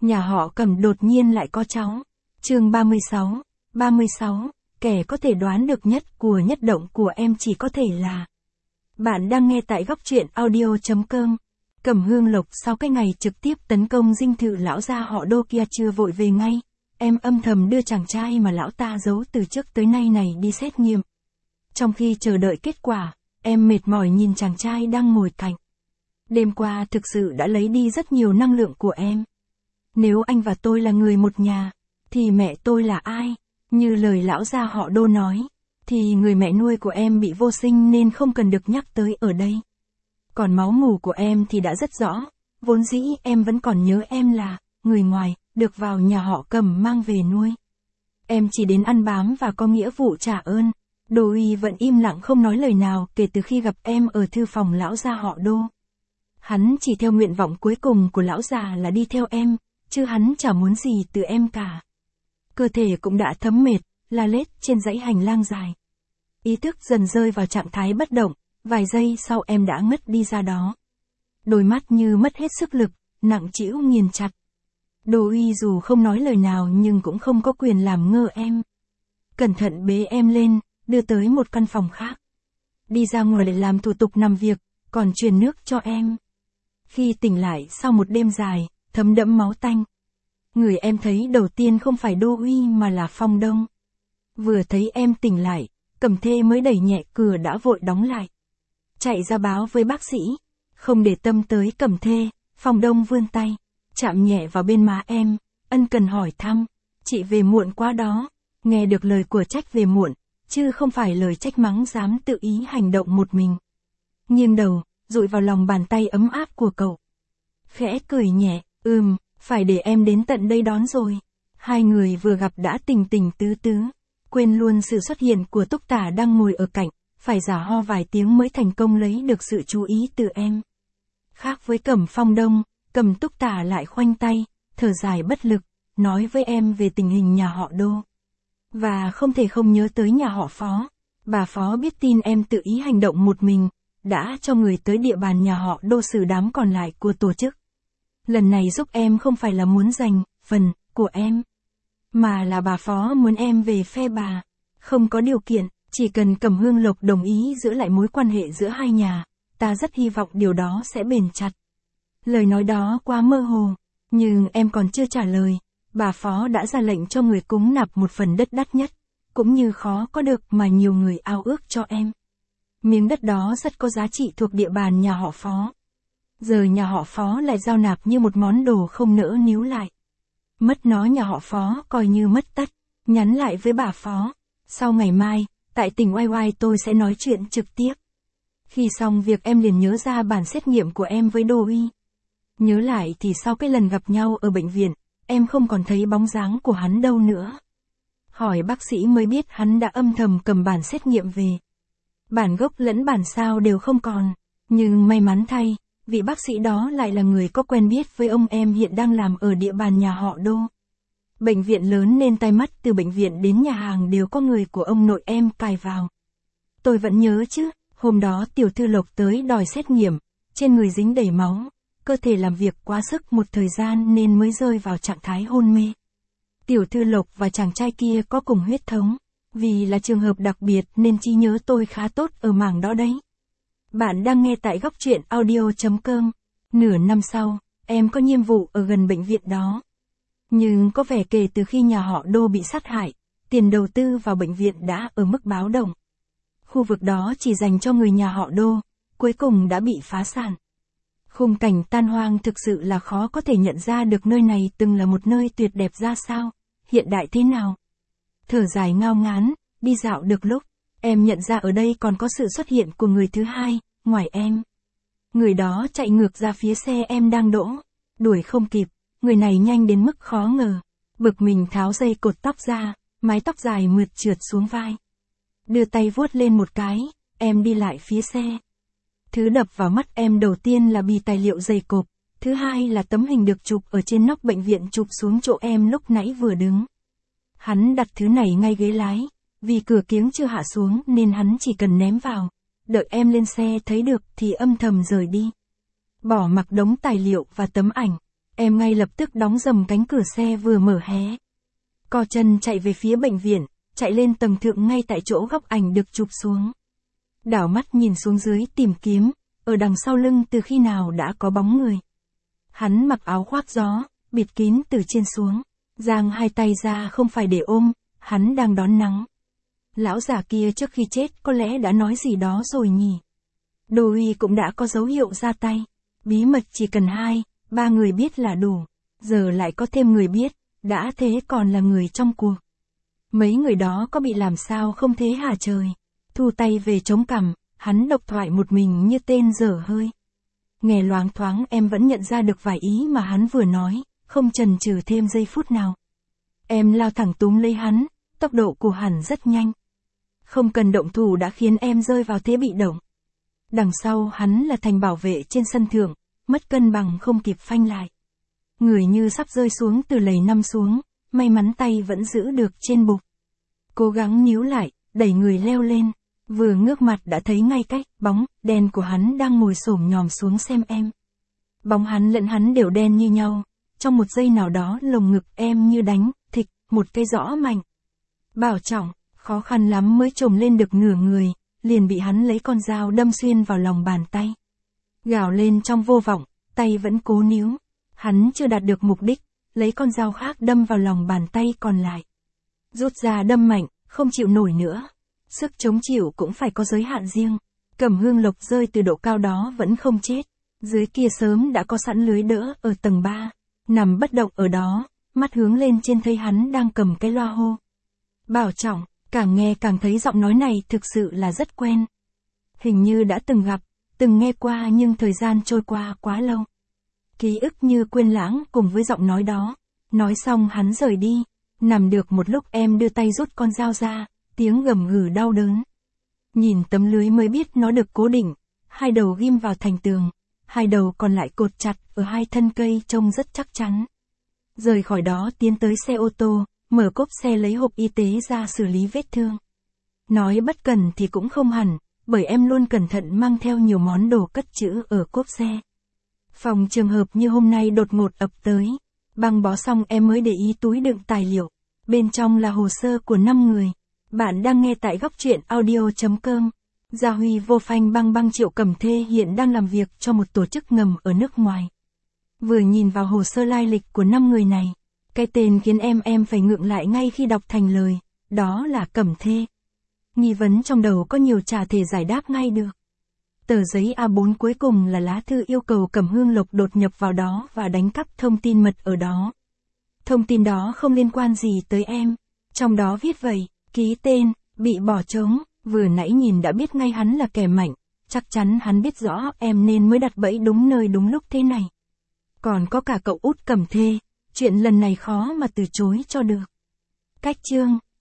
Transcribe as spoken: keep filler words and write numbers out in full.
nhà họ Cẩm đột nhiên lại có cháu. Chương ba mươi sáu, ba mươi sáu, kẻ có thể đoán được nhất của nhất động của em chỉ có thể là. Bạn đang nghe tại góc truyện audio chấm com. Cẩm Hương Lộc sau cái ngày trực tiếp tấn công dinh thự lão gia họ Đô kia chưa vội về ngay, em âm thầm đưa chàng trai mà lão ta giấu từ trước tới nay này đi xét nghiệm. Trong khi chờ đợi kết quả, em mệt mỏi nhìn chàng trai đang ngồi cạnh. Đêm qua thực sự đã lấy đi rất nhiều năng lượng của em. Nếu anh và tôi là người một nhà, thì mẹ tôi là ai? Như lời lão gia họ Đô nói, thì người mẹ nuôi của em bị vô sinh nên không cần được nhắc tới ở đây. Còn máu mủ của em thì đã rất rõ, vốn dĩ em vẫn còn nhớ em là người ngoài, được vào nhà họ Cẩm mang về nuôi. Em chỉ đến ăn bám và có nghĩa vụ trả ơn. Đô Uy vẫn im lặng không nói lời nào kể từ khi gặp em ở thư phòng lão gia họ Đô. Hắn chỉ theo nguyện vọng cuối cùng của lão già là đi theo em, chứ hắn chả muốn gì từ em cả. Cơ thể cũng đã thấm mệt, la lết trên dãy hành lang dài. Ý thức dần rơi vào trạng thái bất động, vài giây sau em đã ngất đi ra đó. Đôi mắt như mất hết sức lực, nặng trĩu nghiền chặt. Đô Uy dù không nói lời nào nhưng cũng không có quyền làm ngơ em. Cẩn thận bế em lên, đưa tới một căn phòng khác. Đi ra ngoài để làm thủ tục nằm việc, còn truyền nước cho em. Khi tỉnh lại sau một đêm dài, thấm đẫm máu tanh, người em thấy đầu tiên không phải Đô Uy mà là Phong Đông. Vừa thấy em tỉnh lại, Cẩm Thê mới đẩy nhẹ cửa đã vội đóng lại. Chạy ra báo với bác sĩ, không để tâm tới Cẩm Thê, Phong Đông vươn tay, chạm nhẹ vào bên má em, ân cần hỏi thăm, chị về muộn quá đó. Nghe được lời của trách về muộn, chứ không phải lời trách mắng dám tự ý hành động một mình. Nghiêng đầu, dụi vào lòng bàn tay ấm áp của cậu. Khẽ cười nhẹ, ừm, phải để em đến tận đây đón rồi. Hai người vừa gặp đã tình tình tứ tứ, quên luôn sự xuất hiện của Túc Tả đang ngồi ở cạnh, phải giả ho vài tiếng mới thành công lấy được sự chú ý từ em. Khác với Cẩm Phong Đông, Cẩm Túc Tả lại khoanh tay, thở dài bất lực, nói với em về tình hình nhà họ Đô. Và không thể không nhớ tới nhà họ Phó. Bà Phó biết tin em tự ý hành động một mình, đã cho người tới địa bàn nhà họ Đô xử đám còn lại của tổ chức. Lần này giúp em không phải là muốn giành phần của em, mà là bà Phó muốn em về phe bà. Không có điều kiện, chỉ cần Cẩm Hương Lộc đồng ý giữ lại mối quan hệ giữa hai nhà, ta rất hy vọng điều đó sẽ bền chặt. Lời nói đó quá mơ hồ, nhưng em còn chưa trả lời. Bà Phó đã ra lệnh cho người cúng nạp một phần đất đắt nhất, cũng như khó có được mà nhiều người ao ước cho em. Miếng đất đó rất có giá trị thuộc địa bàn nhà họ Phó. Giờ nhà họ Phó lại giao nạp như một món đồ không nỡ níu lại. Mất nó nhà họ Phó coi như mất tất. Nhắn lại với bà Phó, sau ngày mai, tại tỉnh oai oai tôi sẽ nói chuyện trực tiếp. Khi xong việc em liền nhớ ra bản xét nghiệm của em với Đô Uy. Nhớ lại thì sau cái lần gặp nhau ở bệnh viện, em không còn thấy bóng dáng của hắn đâu nữa. Hỏi bác sĩ mới biết hắn đã âm thầm cầm bản xét nghiệm về. Bản gốc lẫn bản sao đều không còn, nhưng may mắn thay, vị bác sĩ đó lại là người có quen biết với ông em hiện đang làm ở địa bàn nhà họ Đô. Bệnh viện lớn nên tai mắt từ bệnh viện đến nhà hàng đều có người của ông nội em cài vào. Tôi vẫn nhớ chứ, hôm đó tiểu thư Lộc tới đòi xét nghiệm, trên người dính đầy máu, cơ thể làm việc quá sức một thời gian nên mới rơi vào trạng thái hôn mê. Tiểu thư Lộc và chàng trai kia có cùng huyết thống, vì là trường hợp đặc biệt nên trí nhớ tôi khá tốt ở mảng đó đấy. Bạn đang nghe tại góc truyện audio chấm com. Nửa năm sau, em có nhiệm vụ ở gần bệnh viện đó. Nhưng có vẻ kể từ khi nhà họ Đô bị sát hại, tiền đầu tư vào bệnh viện đã ở mức báo động. Khu vực đó chỉ dành cho người nhà họ Đô, cuối cùng đã bị phá sản. Khung cảnh tan hoang thực sự là khó có thể nhận ra được nơi này từng là một nơi tuyệt đẹp ra sao, hiện đại thế nào. Thở dài ngao ngán, đi dạo được lúc, em nhận ra ở đây còn có sự xuất hiện của người thứ hai, ngoài em. Người đó chạy ngược ra phía xe em đang đỗ, đuổi không kịp, người này nhanh đến mức khó ngờ. Bực mình tháo dây cột tóc ra, mái tóc dài mượt trượt xuống vai. Đưa tay vuốt lên một cái, em đi lại phía xe. Thứ đập vào mắt em đầu tiên là bì tài liệu dày cộp, thứ hai là tấm hình được chụp ở trên nóc bệnh viện chụp xuống chỗ em lúc nãy vừa đứng. Hắn đặt thứ này ngay ghế lái, vì cửa kiếng chưa hạ xuống nên hắn chỉ cần ném vào, đợi em lên xe thấy được thì âm thầm rời đi. Bỏ mặc đống tài liệu và tấm ảnh, em ngay lập tức đóng dầm cánh cửa xe vừa mở hé. Co chân chạy về phía bệnh viện, chạy lên tầng thượng ngay tại chỗ góc ảnh được chụp xuống. Đảo mắt nhìn xuống dưới tìm kiếm, ở đằng sau lưng từ khi nào đã có bóng người. Hắn mặc áo khoác gió, bịt kín từ trên xuống, giang hai tay ra không phải để ôm, hắn đang đón nắng. Lão già kia trước khi chết có lẽ đã nói gì đó rồi nhỉ. Đô uy cũng đã có dấu hiệu ra tay. Bí mật chỉ cần hai, ba người biết là đủ. Giờ lại có thêm người biết, đã thế còn là người trong cuộc. Mấy người đó có bị làm sao không thế hả trời. Thu tay về chống cằm, hắn độc thoại một mình như tên dở hơi. Nghe loáng thoáng em vẫn nhận ra được vài ý mà hắn vừa nói, không chần chừ thêm giây phút nào. Em lao thẳng túm lấy hắn, tốc độ của hắn rất nhanh. Không cần động thủ đã khiến em rơi vào thế bị động. Đằng sau hắn là thành bảo vệ trên sân thượng, mất cân bằng không kịp phanh lại. Người như sắp rơi xuống từ lầu năm xuống, may mắn tay vẫn giữ được trên bục. Cố gắng níu lại, đẩy người leo lên, vừa ngước mặt đã thấy ngay cách, bóng, đen của hắn đang ngồi xổm nhòm xuống xem em. Bóng hắn lẫn hắn đều đen như nhau, trong một giây nào đó lồng ngực em như đánh, thịch, một cây rõ mạnh. Bảo trọng, khó khăn lắm mới trồm lên được nửa người, liền bị hắn lấy con dao đâm xuyên vào lòng bàn tay. Gào lên trong vô vọng, tay vẫn cố níu. Hắn chưa đạt được mục đích, lấy con dao khác đâm vào lòng bàn tay còn lại. Rút ra đâm mạnh, không chịu nổi nữa. Sức chống chịu cũng phải có giới hạn riêng. Cẩm Hương Lộc rơi từ độ cao đó vẫn không chết. Dưới kia sớm đã có sẵn lưới đỡ ở tầng ba. Nằm bất động ở đó, mắt hướng lên trên thấy hắn đang cầm cái loa hô. Bảo trọng, càng nghe càng thấy giọng nói này thực sự là rất quen. Hình như đã từng gặp, từng nghe qua nhưng thời gian trôi qua quá lâu. Ký ức như quên lãng cùng với giọng nói đó. Nói xong hắn rời đi. Nằm được một lúc em đưa tay rút con dao ra, tiếng gầm gừ đau đớn. Nhìn tấm lưới mới biết nó được cố định, hai đầu ghim vào thành tường, hai đầu còn lại cột chặt ở hai thân cây trông rất chắc chắn. Rời khỏi đó tiến tới xe ô tô, mở cốp xe lấy hộp y tế ra xử lý vết thương. Nói bất cần thì cũng không hẳn, bởi em luôn cẩn thận mang theo nhiều món đồ cất trữ ở cốp xe. Phòng trường hợp như hôm nay đột ngột ập tới. Băng bó xong em mới để ý túi đựng tài liệu. Bên trong là hồ sơ của năm người. Bạn đang nghe tại góc truyện audio chấm com. Gia Huy vô phanh băng băng Triệu Cẩm Thê hiện đang làm việc cho một tổ chức ngầm ở nước ngoài. Vừa nhìn vào hồ sơ lai lịch của năm người này, cái tên khiến em em phải ngượng lại ngay khi đọc thành lời, đó là Cẩm Thê. Nghi vấn trong đầu có nhiều chả thể giải đáp ngay được. Tờ giấy A bốn cuối cùng là lá thư yêu cầu Cẩm Hương Lộc đột nhập vào đó và đánh cắp thông tin mật ở đó. Thông tin đó không liên quan gì tới em. Trong đó viết vậy, ký tên, bị bỏ trống, vừa nãy nhìn đã biết ngay hắn là kẻ mạnh. Chắc chắn hắn biết rõ em nên mới đặt bẫy đúng nơi đúng lúc thế này. Còn có cả cậu út Cẩm Thê, chuyện lần này khó mà từ chối cho được. Cách chương